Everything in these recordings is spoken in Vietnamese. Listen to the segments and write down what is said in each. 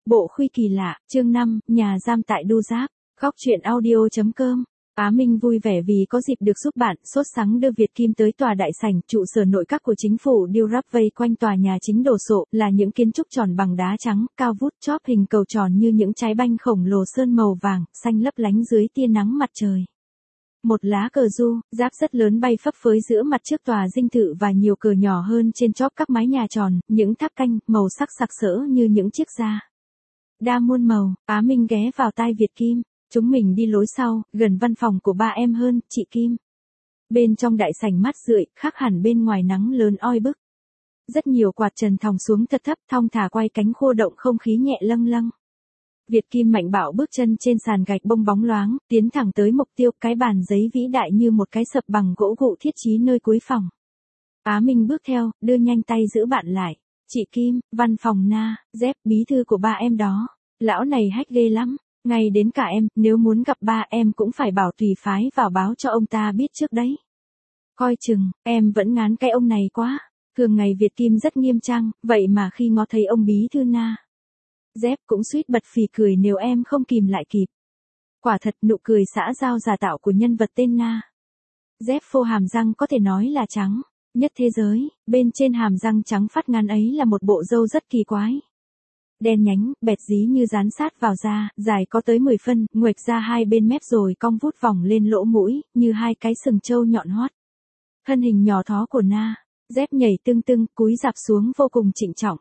Bộ khuy kỳ lạ, chương 5, nhà giam tại Đu Giáp, góc truyện audio.com. Á Minh vui vẻ vì có dịp được giúp bạn, sốt sắng đưa Việt Kim tới tòa đại sảnh, trụ sở nội các của chính phủ điêu rắp vây quanh tòa nhà chính đồ sộ, là những kiến trúc tròn bằng đá trắng, cao vút chóp hình cầu tròn như những trái banh khổng lồ sơn màu vàng, xanh lấp lánh dưới tia nắng mặt trời. Một lá cờ du, giáp rất lớn bay phấp phới giữa mặt trước tòa dinh thự và nhiều cờ nhỏ hơn trên chóp các mái nhà tròn, những tháp canh, màu sắc sặc sỡ như những chiếc da đa muôn màu. Á Minh ghé vào tai Việt Kim. Chúng mình đi lối sau, gần văn phòng của ba em hơn, chị Kim. Bên trong đại sảnh mát rượi, khác hẳn bên ngoài nắng lớn oi bức. Rất nhiều quạt trần thòng xuống thật thấp, thong thả quay cánh khô động không khí nhẹ lâng lâng. Việt Kim mạnh bạo bước chân trên sàn gạch bông bóng loáng, tiến thẳng tới mục tiêu, cái bàn giấy vĩ đại như một cái sập bằng gỗ gụ thiết trí nơi cuối phòng. Á Minh bước theo, đưa nhanh tay giữ bạn lại. Chị Kim, văn phòng Na, Dép, bí thư của ba em đó. Lão này hách ghê lắm. Ngay đến cả em, nếu muốn gặp ba em cũng phải bảo tùy phái vào báo cho ông ta biết trước đấy. Coi chừng, em vẫn ngán cái ông này quá. Thường ngày Việt Kim rất nghiêm trang, vậy mà khi ngó thấy ông bí thư Na, Dép cũng suýt bật phì cười nếu em không kìm lại kịp. Quả thật nụ cười xã giao giả tạo của nhân vật tên Na Dép phô hàm răng có thể nói là trắng nhất thế giới, bên trên hàm răng trắng phát ngắn ấy là một bộ râu rất kỳ quái. Đen nhánh, bẹt dí như dán sát vào da, dài có tới 10 phân, nguệch ra hai bên mép rồi cong vút vòng lên lỗ mũi, như hai cái sừng trâu nhọn hoắt. Thân hình nhỏ thó của Na Dép nhảy tưng tưng, cúi rạp xuống vô cùng trịnh trọng.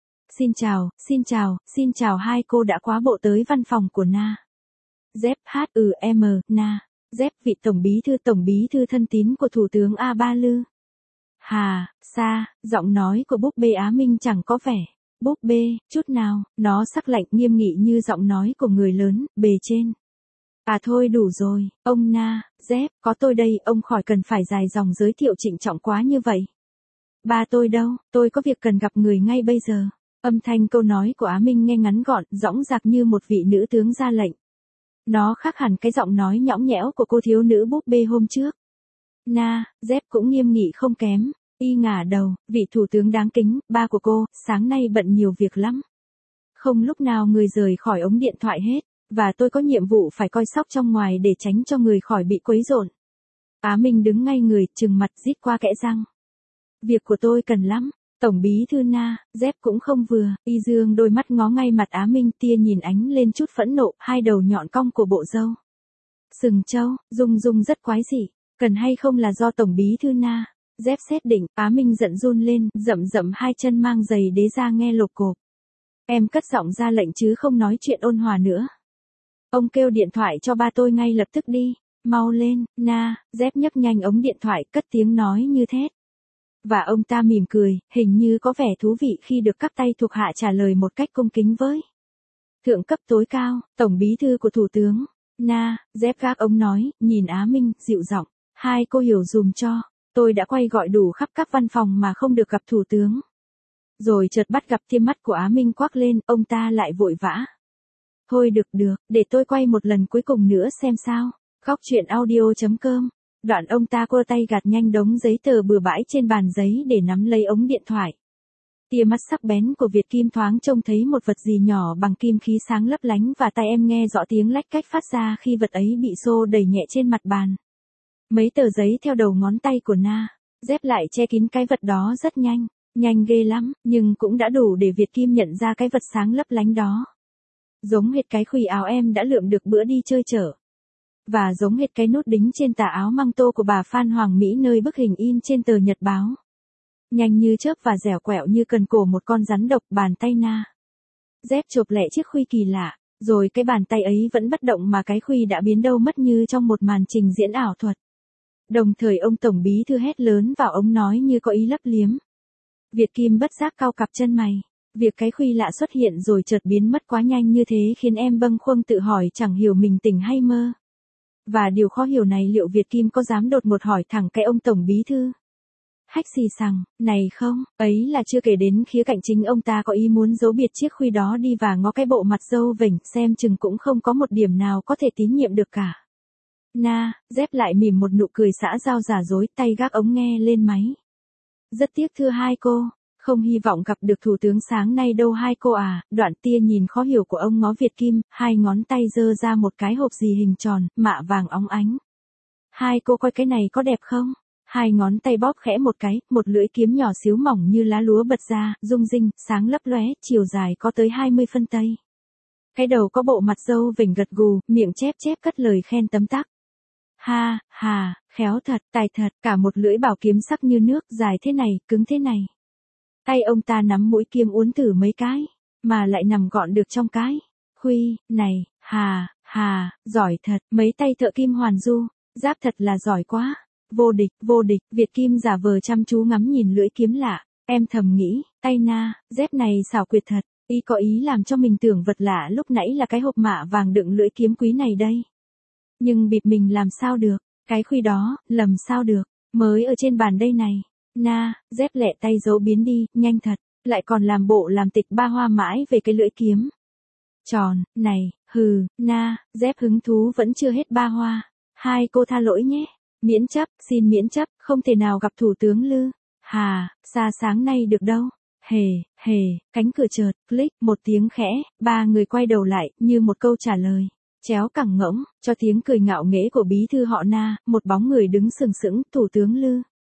Xin chào hai cô đã quá bộ tới văn phòng của Na Dép Na Dép vị tổng bí thư thân tín của Thủ tướng A Ba Lư. Hà, xa, giọng nói của búp bê Á Minh chẳng có vẻ búp bê chút nào, nó sắc lạnh nghiêm nghị như giọng nói của người lớn, bề trên. À thôi đủ rồi, ông Na Dép, có tôi đây, ông khỏi cần phải dài dòng giới thiệu trịnh trọng quá như vậy. Ba tôi đâu, tôi có việc cần gặp người ngay bây giờ. Âm thanh câu nói của Á Minh nghe ngắn gọn, dõng dạc như một vị nữ tướng ra lệnh. Nó khác hẳn cái giọng nói nhõng nhẽo của cô thiếu nữ búp bê hôm trước. Na Dép cũng nghiêm nghị không kém. Y ngả đầu, vị thủ tướng đáng kính, ba của cô, sáng nay bận nhiều việc lắm. Không lúc nào người rời khỏi ống điện thoại hết, và tôi có nhiệm vụ phải coi sóc trong ngoài để tránh cho người khỏi bị quấy rộn. Á Minh đứng ngay người, trừng mặt rít qua kẽ răng. Việc của tôi cần lắm. Tổng bí thư Na Dép cũng không vừa, y dương đôi mắt ngó ngay mặt Á Minh, tia nhìn ánh lên chút phẫn nộ, hai đầu nhọn cong của bộ râu sừng trâu, rung rất quái dị. Cần hay không là do tổng bí thư Na Dép xét định. Á Minh giận run lên, rậm hai chân mang giày đế ra nghe lộp cộp. Em cất giọng ra lệnh chứ không nói chuyện ôn hòa nữa. Ông kêu điện thoại cho ba tôi ngay lập tức đi. Mau lên. Na Dép nhấc nhanh ống điện thoại, cất tiếng nói như thét. Và ông ta mỉm cười, hình như có vẻ thú vị khi được các tay thuộc hạ trả lời một cách cung kính với thượng cấp tối cao, tổng bí thư của thủ tướng. Na Dép gác ống nói, nhìn Á Minh, dịu giọng. Hai cô hiểu dùm cho. Tôi đã quay gọi đủ khắp các văn phòng mà không được gặp thủ tướng. Rồi chợt bắt gặp tia mắt của Á Minh quắc lên, ông ta lại vội vã. Thôi được, để tôi quay một lần cuối cùng nữa xem sao. Góc truyện audio.com. Đoạn ông ta quơ tay gạt nhanh đống giấy tờ bừa bãi trên bàn giấy để nắm lấy ống điện thoại. Tia mắt sắc bén của Việt Kim thoáng trông thấy một vật gì nhỏ bằng kim khí sáng lấp lánh và tai em nghe rõ tiếng lách cách phát ra khi vật ấy bị xô đẩy nhẹ trên mặt bàn. Mấy tờ giấy theo đầu ngón tay của Na Dép lại che kín cái vật đó rất nhanh ghê lắm, nhưng cũng đã đủ để Việt Kim nhận ra cái vật sáng lấp lánh đó. Giống hệt cái khuy áo em đã lượm được bữa đi chơi chợ. Và giống hệt cái nút đính trên tà áo măng tô của bà Phan Hoàng Mỹ nơi bức hình in trên tờ nhật báo. Nhanh như chớp và dẻo quẹo như cần cổ một con rắn độc, bàn tay Na Dép chộp lẹ chiếc khuy kỳ lạ, rồi cái bàn tay ấy vẫn bất động mà cái khuy đã biến đâu mất như trong một màn trình diễn ảo thuật. Đồng thời ông tổng bí thư hét lớn vào ống nói như có ý lấp liếm. Việt Kim bất giác cau cặp chân mày. Việc cái khuy lạ xuất hiện rồi chợt biến mất quá nhanh như thế khiến em bâng khuâng tự hỏi chẳng hiểu mình tỉnh hay mơ. Và điều khó hiểu này, liệu Việt Kim có dám đột ngột hỏi thẳng cái ông tổng bí thư hách xì xằng này không? Ấy là chưa kể đến khía cạnh chính ông ta có ý muốn giấu biệt chiếc khuy đó đi và ngó cái bộ mặt râu vểnh xem chừng cũng không có một điểm nào có thể tín nhiệm được cả. Na Dép lại mỉm một nụ cười xã giao giả dối, tay gác ống nghe lên máy. Rất tiếc thưa hai cô, Không hy vọng gặp được thủ tướng sáng nay đâu hai cô à, đoạn tia nhìn khó hiểu của ông ngó Việt Kim, hai ngón tay giơ ra một cái hộp gì hình tròn, mạ vàng óng ánh. Hai cô coi cái này có đẹp không? Hai ngón tay bóp khẽ một cái, một lưỡi kiếm nhỏ xíu mỏng như lá lúa bật ra, rung rinh, sáng lấp lóe, chiều dài có tới 20 phân tây. Cái đầu có bộ mặt râu vểnh gật gù, miệng chép chép cất lời khen tấm tắc. Ha, hà, khéo thật, tài thật, cả một lưỡi bảo kiếm sắc như nước, dài thế này, cứng thế này. Tay ông ta nắm mũi kiếm uốn thử mấy cái, mà lại nằm gọn được trong cái. Khuy, này, hà, giỏi thật, mấy tay thợ kim hoàn du, giáp thật là giỏi quá. Vô địch, Việt Kim giả vờ chăm chú ngắm nhìn lưỡi kiếm lạ, em thầm nghĩ, tay na, dép này xảo quyệt thật, y có ý làm cho mình tưởng vật lạ lúc nãy là cái hộp mạ vàng đựng lưỡi kiếm quý này đây. Nhưng bịp mình làm sao được, cái khuy đó, lầm sao được, mới ở trên bàn đây này. Na, dép lẹ tay giấu biến đi, nhanh thật, lại còn làm bộ làm tịch ba hoa mãi về cái lưỡi kiếm. Tròn, này, na, dép hứng thú vẫn chưa hết ba hoa. Hai cô tha lỗi nhé, xin miễn chấp, không thể nào gặp thủ tướng Lư. Hà, xa sáng nay được đâu. Hề, cánh cửa chợt, click, một tiếng khẽ, ba người quay đầu lại, như một câu trả lời. Chéo cẳng ngỗng, cho tiếng cười ngạo nghễ của bí thư họ Na, một bóng người đứng sừng sững, thủ tướng Lư.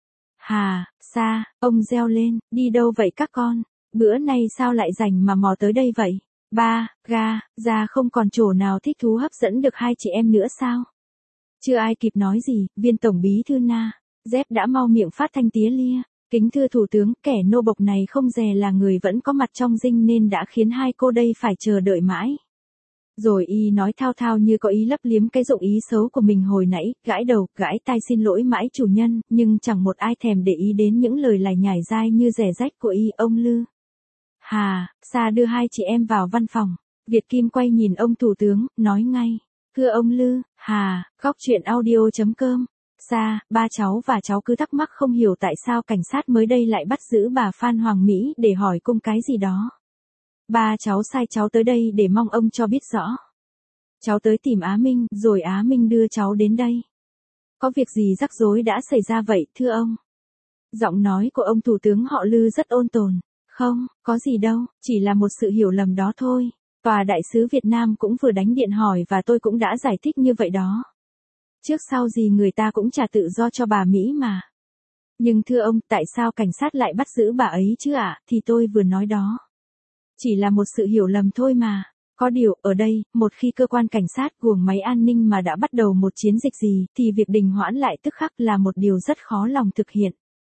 Hà, xa, ông reo lên, đi đâu vậy các con? Bữa nay sao lại rảnh mà mò tới đây vậy? Ba, ra không còn chỗ nào thích thú hấp dẫn được hai chị em nữa sao? Chưa ai kịp nói gì, viên tổng bí thư Na, dép đã mau miệng phát thanh tía lia. Kính thưa thủ tướng, kẻ nô bộc này không dè là người vẫn có mặt trong dinh nên đã khiến hai cô đây phải chờ đợi mãi. Rồi y nói thao thao như có ý lấp liếm cái dụng ý xấu của mình hồi nãy, gãi đầu, gãi tai xin lỗi mãi chủ nhân, nhưng chẳng một ai thèm để ý đến những lời lải nhải dai như rẻ rách của y, ông Lư. Hà, Sa đưa hai chị em vào văn phòng. Việt Kim quay nhìn ông thủ tướng, nói ngay. Thưa ông Lư, Hà, góc chuyện audio.com. Sa, ba cháu và cháu cứ thắc mắc không hiểu tại sao cảnh sát mới đây lại bắt giữ bà Phan Hoàng Mỹ để hỏi cung cái gì đó. Ba cháu sai cháu tới đây để mong ông cho biết rõ. Cháu tới tìm Á Minh, rồi Á Minh đưa cháu đến đây. Có việc gì rắc rối đã xảy ra vậy, thưa ông? Giọng nói của ông thủ tướng họ Lư rất ôn tồn. Không, có gì đâu, chỉ là một sự hiểu lầm đó thôi. Tòa đại sứ Việt Nam cũng vừa đánh điện hỏi và tôi cũng đã giải thích như vậy đó. Trước sau gì người ta cũng trả tự do cho bà Mỹ mà. Nhưng thưa ông, tại sao cảnh sát lại bắt giữ bà ấy chứ ạ, thì tôi vừa nói đó. Chỉ là một sự hiểu lầm thôi mà. Có điều, ở đây, một khi cơ quan cảnh sát guồng máy an ninh mà đã bắt đầu một chiến dịch gì, thì việc đình hoãn lại tức khắc là một điều rất khó lòng thực hiện.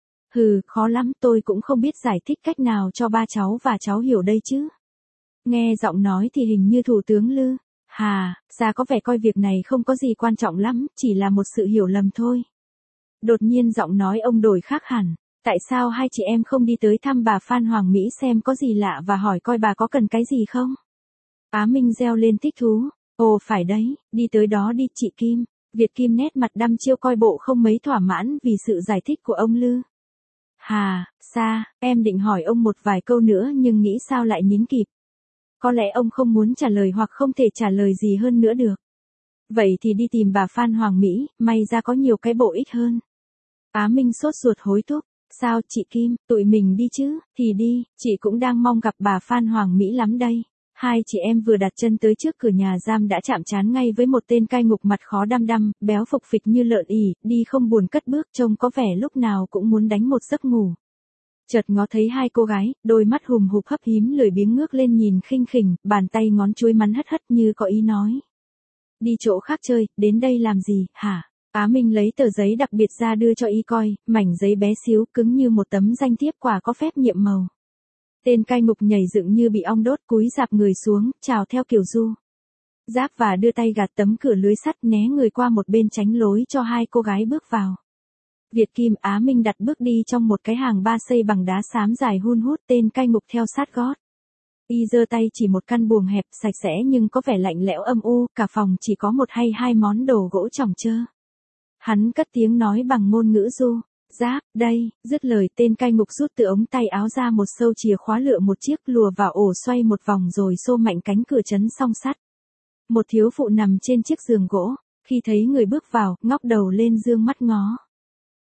Khó lắm, tôi cũng không biết giải thích cách nào cho ba cháu và cháu hiểu đây chứ. Nghe giọng nói thì hình như thủ tướng Lư. Hà, Sa có vẻ coi việc này không có gì quan trọng lắm, chỉ là một sự hiểu lầm thôi. Đột nhiên giọng nói ông đổi khác hẳn. Tại sao hai chị em không đi tới thăm bà Phan Hoàng Mỹ xem có gì lạ và hỏi coi bà có cần cái gì không? Á Minh reo lên thích thú. Ồ phải đấy, đi tới đó đi chị Kim. Việt Kim nét mặt đăm chiêu coi bộ không mấy thỏa mãn vì sự giải thích của ông Lư. Hà, Sa, em định hỏi ông một vài câu nữa nhưng nghĩ sao lại nín kịp. Có lẽ ông không muốn trả lời hoặc không thể trả lời gì hơn nữa được. Vậy thì đi tìm bà Phan Hoàng Mỹ, may ra có nhiều cái bổ ích hơn. Á Minh sốt ruột hối thúc. Sao chị Kim, tụi mình đi chứ, thì đi, chị cũng đang mong gặp bà Phan Hoàng Mỹ lắm đây. Hai chị em vừa đặt chân tới trước cửa nhà giam đã chạm trán ngay với một tên cai ngục mặt khó đăm đăm, béo phục phịch như lợn ỉ, đi không buồn cất bước trông có vẻ lúc nào cũng muốn đánh một giấc ngủ. Chợt ngó thấy hai cô gái, đôi mắt hùm hụp hấp hím lười biếng ngước lên nhìn khinh khỉnh, bàn tay ngón chuối mắn hất hất như có ý nói. Đi chỗ khác chơi, đến đây làm gì, hả? Á Minh lấy tờ giấy đặc biệt ra đưa cho y coi, mảnh giấy bé xíu cứng như một tấm danh thiếp quả có phép nhiệm màu. Tên cai ngục nhảy dựng như bị ong đốt cúi rạp người xuống, chào theo kiểu du. Giáp và đưa tay gạt tấm cửa lưới sắt né người qua một bên tránh lối cho hai cô gái bước vào. Việt Kim Á Minh đặt bước đi trong một cái hàng ba xây bằng đá xám dài hun hút, tên cai ngục theo sát gót. Y giơ tay chỉ một căn buồng hẹp sạch sẽ nhưng có vẻ lạnh lẽo âm u, cả phòng chỉ có một hay hai món đồ gỗ chỏng chơ. Hắn cất tiếng nói bằng ngôn ngữ du. Giáp, đây, dứt lời tên cai ngục rút từ ống tay áo ra một sâu chìa khóa lựa một chiếc lùa vào ổ xoay một vòng rồi xô mạnh cánh cửa trấn song sắt. Một thiếu phụ nằm trên chiếc giường gỗ, khi thấy người bước vào, ngóc đầu lên dương mắt ngó.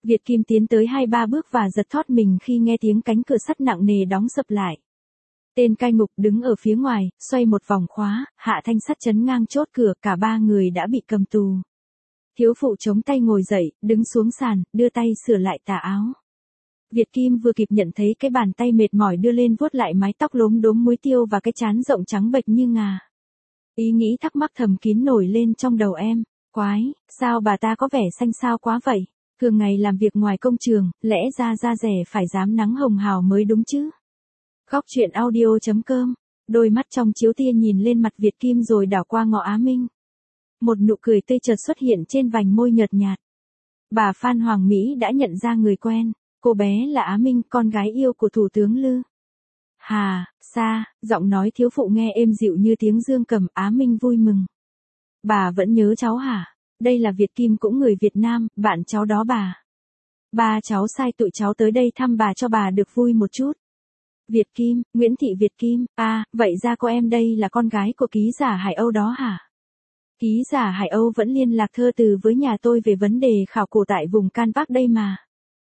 Việt Kim tiến tới 2-3 bước và giật thót mình khi nghe tiếng cánh cửa sắt nặng nề đóng sập lại. Tên cai ngục đứng ở phía ngoài, xoay một vòng khóa, hạ thanh sắt chấn ngang chốt cửa, cả 3 người đã bị cầm tù. Thiếu phụ chống tay ngồi dậy, đứng xuống sàn, đưa tay sửa lại tà áo. Việt Kim vừa kịp nhận thấy cái bàn tay mệt mỏi đưa lên vuốt lại mái tóc lốm đốm muối tiêu và cái trán rộng trắng bệch như ngà. Ý nghĩ thắc mắc thầm kín nổi lên trong đầu em. Quái, sao bà ta có vẻ xanh xao quá vậy? Thường ngày làm việc ngoài công trường, lẽ ra da rẻ phải dám nắng hồng hào mới đúng chứ. Góc truyện audio.com. Đôi mắt trong chiếu tia nhìn lên mặt Việt Kim rồi đảo qua Ngọ Á Minh. Một nụ cười tươi chợt xuất hiện trên vành môi nhợt nhạt. Bà Phan Hoàng Mỹ đã nhận ra người quen. Cô bé là Á Minh, con gái yêu của Thủ tướng Lư. Hà, Sa, giọng nói thiếu phụ nghe êm dịu như tiếng dương cầm. Á Minh vui mừng. Bà vẫn nhớ cháu hả? Đây là Việt Kim cũng người Việt Nam, bạn cháu đó bà. Ba cháu sai tụi cháu tới đây thăm bà cho bà được vui một chút. Việt Kim, Nguyễn Thị Việt Kim, vậy ra cô em đây là con gái của ký giả Hải Âu đó hả? Ký giả Hải Âu vẫn liên lạc thơ từ với nhà tôi về vấn đề khảo cổ tại vùng Can Bắc đây mà.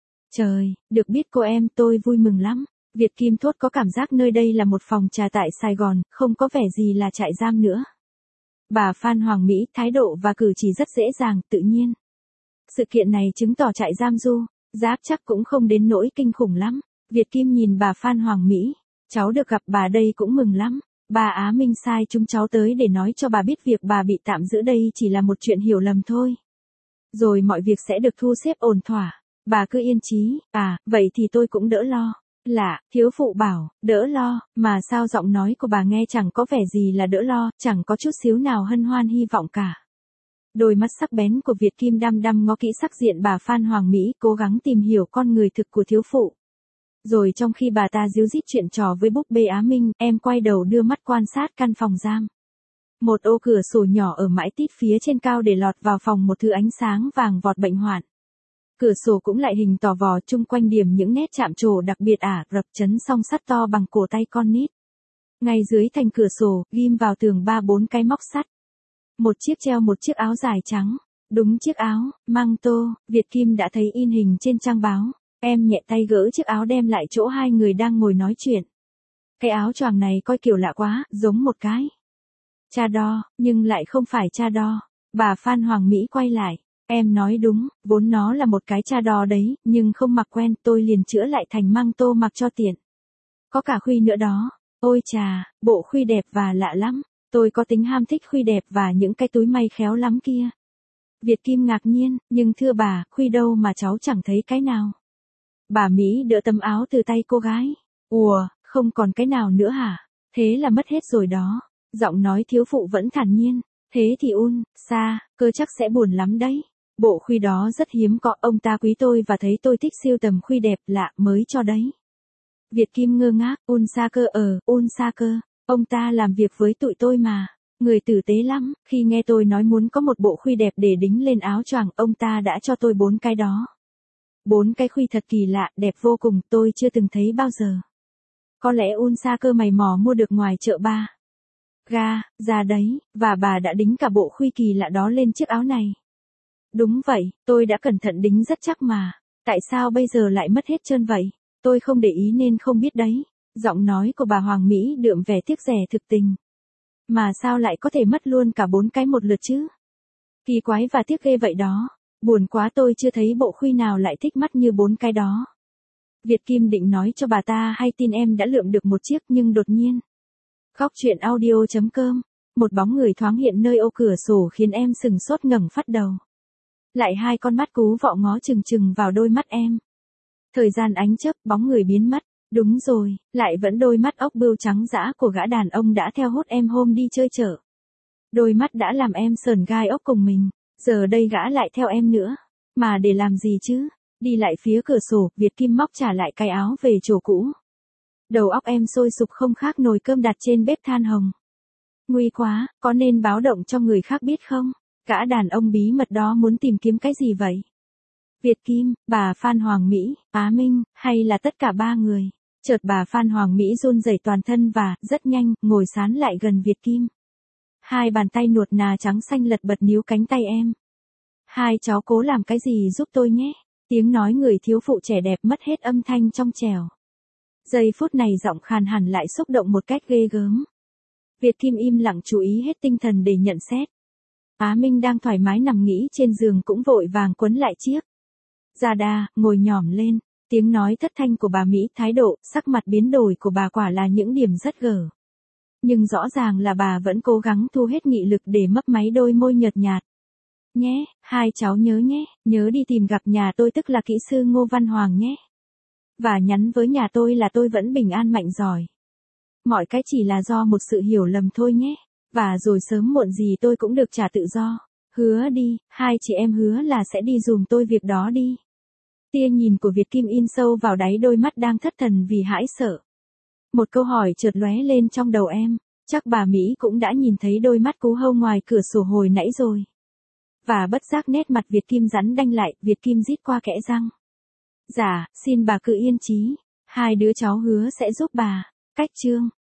Trời, được biết cô em tôi vui mừng lắm. Việt Kim thốt có cảm giác nơi đây là một phòng trà tại Sài Gòn, không có vẻ gì là trại giam nữa. Bà Phan Hoàng Mỹ thái độ và cử chỉ rất dễ dàng, tự nhiên. Sự kiện này chứng tỏ trại giam Du, Giáp chắc cũng không đến nỗi kinh khủng lắm. Việt Kim nhìn bà Phan Hoàng Mỹ. Cháu được gặp bà đây cũng mừng lắm. Bà Á Minh sai chúng cháu tới để nói cho bà biết việc bà bị tạm giữ đây chỉ là một chuyện hiểu lầm thôi. Rồi mọi việc sẽ được thu xếp ổn thỏa. Bà cứ yên chí. Vậy thì tôi cũng đỡ lo. Lạ, thiếu phụ bảo, đỡ lo, mà sao giọng nói của bà nghe chẳng có vẻ gì là đỡ lo, chẳng có chút xíu nào hân hoan hy vọng cả. Đôi mắt sắc bén của Việt Kim đăm đăm ngó kỹ sắc diện bà Phan Hoàng Mỹ, cố gắng tìm hiểu con người thực của thiếu phụ. Rồi trong khi bà ta díu dít chuyện trò với búp bê Á Minh, em quay đầu đưa mắt quan sát căn phòng giam. Một ô cửa sổ nhỏ ở mãi tít phía trên cao để lọt vào phòng một thứ ánh sáng vàng vọt bệnh hoạn. Cửa sổ cũng lại hình tò vò, chung quanh điểm những nét chạm trổ đặc biệt rập chấn song sắt to bằng cổ tay con nít. Ngay dưới thành cửa sổ, ghim vào tường 3-4 cái móc sắt. Một chiếc treo một chiếc áo dài trắng. Đúng chiếc áo, mang tô, Việt Kim đã thấy in hình trên trang báo. Em nhẹ tay gỡ chiếc áo đem lại chỗ hai người đang ngồi nói chuyện. Cái áo choàng này coi kiểu lạ quá, giống một cái cha đo, nhưng lại không phải cha đo. Bà Phan Hoàng Mỹ quay lại. Em nói đúng, vốn nó là một cái cha đo đấy, nhưng không mặc quen, tôi liền chữa lại thành mang tô mặc cho tiện. Có cả khuy nữa đó. Ôi chà, bộ khuy đẹp và lạ lắm. Tôi có tính ham thích khuy đẹp và những cái túi may khéo lắm kia. Việt Kim ngạc nhiên, nhưng thưa bà, khuy đâu mà cháu chẳng thấy cái nào. Bà Mỹ đỡ tấm áo từ tay cô gái. Ủa, không còn cái nào nữa hả? Thế là mất hết rồi đó. Giọng nói thiếu phụ vẫn thản nhiên. Thế thì Sa, cơ chắc sẽ buồn lắm đấy. Bộ khuy đó rất hiếm có, ông ta quý tôi và thấy tôi thích siêu tầm khuy đẹp lạ mới cho đấy. Việt Kim ngơ ngác, Sa cơ Sa cơ, ông ta làm việc với tụi tôi mà. Người tử tế lắm, khi nghe tôi nói muốn có một bộ khuy đẹp để đính lên áo choàng, ông ta đã cho tôi 4 cái đó. 4 cái khuy thật kỳ lạ, đẹp vô cùng, tôi chưa từng thấy bao giờ. Có lẽ Sa cơ mày mò mua được ngoài chợ ba ga, ra đấy, và bà đã đính cả bộ khuy kỳ lạ đó lên chiếc áo này. Đúng vậy, tôi đã cẩn thận đính rất chắc mà. Tại sao bây giờ lại mất hết trơn vậy? Tôi không để ý nên không biết đấy. Giọng nói của bà Hoàng Mỹ đượm vẻ tiếc rẻ thực tình. Mà sao lại có thể mất luôn cả 4 cái một lượt chứ? Kỳ quái và tiếc ghê vậy đó. Buồn quá, tôi chưa thấy bộ khuy nào lại thích mắt như 4 cái đó. Việt Kim định nói cho bà ta hay tin em đã lượm được một chiếc nhưng đột nhiên. Góc truyện audio.com. Một bóng người thoáng hiện nơi ô cửa sổ khiến em sừng sốt ngẩng phát đầu. Lại hai con mắt cú vọ ngó chừng chừng vào đôi mắt em. Thời gian ánh chớp, bóng người biến mất. Đúng rồi, lại vẫn đôi mắt ốc bươu trắng dã của gã đàn ông đã theo hút em hôm đi chơi chợ. Đôi mắt đã làm em sờn gai ốc cùng mình. Giờ đây gã lại theo em nữa. Mà để làm gì chứ? Đi lại phía cửa sổ, Việt Kim móc trả lại cái áo về chỗ cũ. Đầu óc em sôi sục không khác nồi cơm đặt trên bếp than hồng. Nguy quá, có nên báo động cho người khác biết không? Gã đàn ông bí mật đó muốn tìm kiếm cái gì vậy? Việt Kim, bà Phan Hoàng Mỹ, Á Minh, hay là tất cả ba người? Chợt bà Phan Hoàng Mỹ run rẩy toàn thân và, rất nhanh, ngồi sán lại gần Việt Kim. Hai bàn tay nuột nà trắng xanh lật bật níu cánh tay em. Hai cháu cố làm cái gì giúp tôi nhé. Tiếng nói người thiếu phụ trẻ đẹp mất hết âm thanh trong trẻo. Giây phút này giọng khàn hẳn lại xúc động một cách ghê gớm. Việt Kim im lặng chú ý hết tinh thần để nhận xét. Á Minh đang thoải mái nằm nghỉ trên giường cũng vội vàng quấn lại chiếc Gia Đa, ngồi nhỏm lên. Tiếng nói thất thanh của bà Mỹ, thái độ, sắc mặt biến đổi của bà quả là những điểm rất gở. Nhưng rõ ràng là bà vẫn cố gắng thu hết nghị lực để mấp máy đôi môi nhợt nhạt. Nhé, hai cháu nhớ nhé, nhớ đi tìm gặp nhà tôi tức là kỹ sư Ngô Văn Hoàng nhé. Và nhắn với nhà tôi là tôi vẫn bình an mạnh giỏi. Mọi cái chỉ là do một sự hiểu lầm thôi nhé. Và rồi sớm muộn gì tôi cũng được trả tự do. Hứa đi, hai chị em hứa là sẽ đi dùm tôi việc đó đi. Tia nhìn của Việt Kim in sâu vào đáy đôi mắt đang thất thần vì hãi sợ. Một câu hỏi chợt lóe lên trong đầu em, chắc bà Mỹ cũng đã nhìn thấy đôi mắt cú hâu ngoài cửa sổ hồi nãy rồi. Và bất giác nét mặt Việt Kim rắn đanh lại, Việt Kim rít qua kẽ răng. Dạ, xin bà cứ yên chí, hai đứa cháu hứa sẽ giúp bà. Cách chương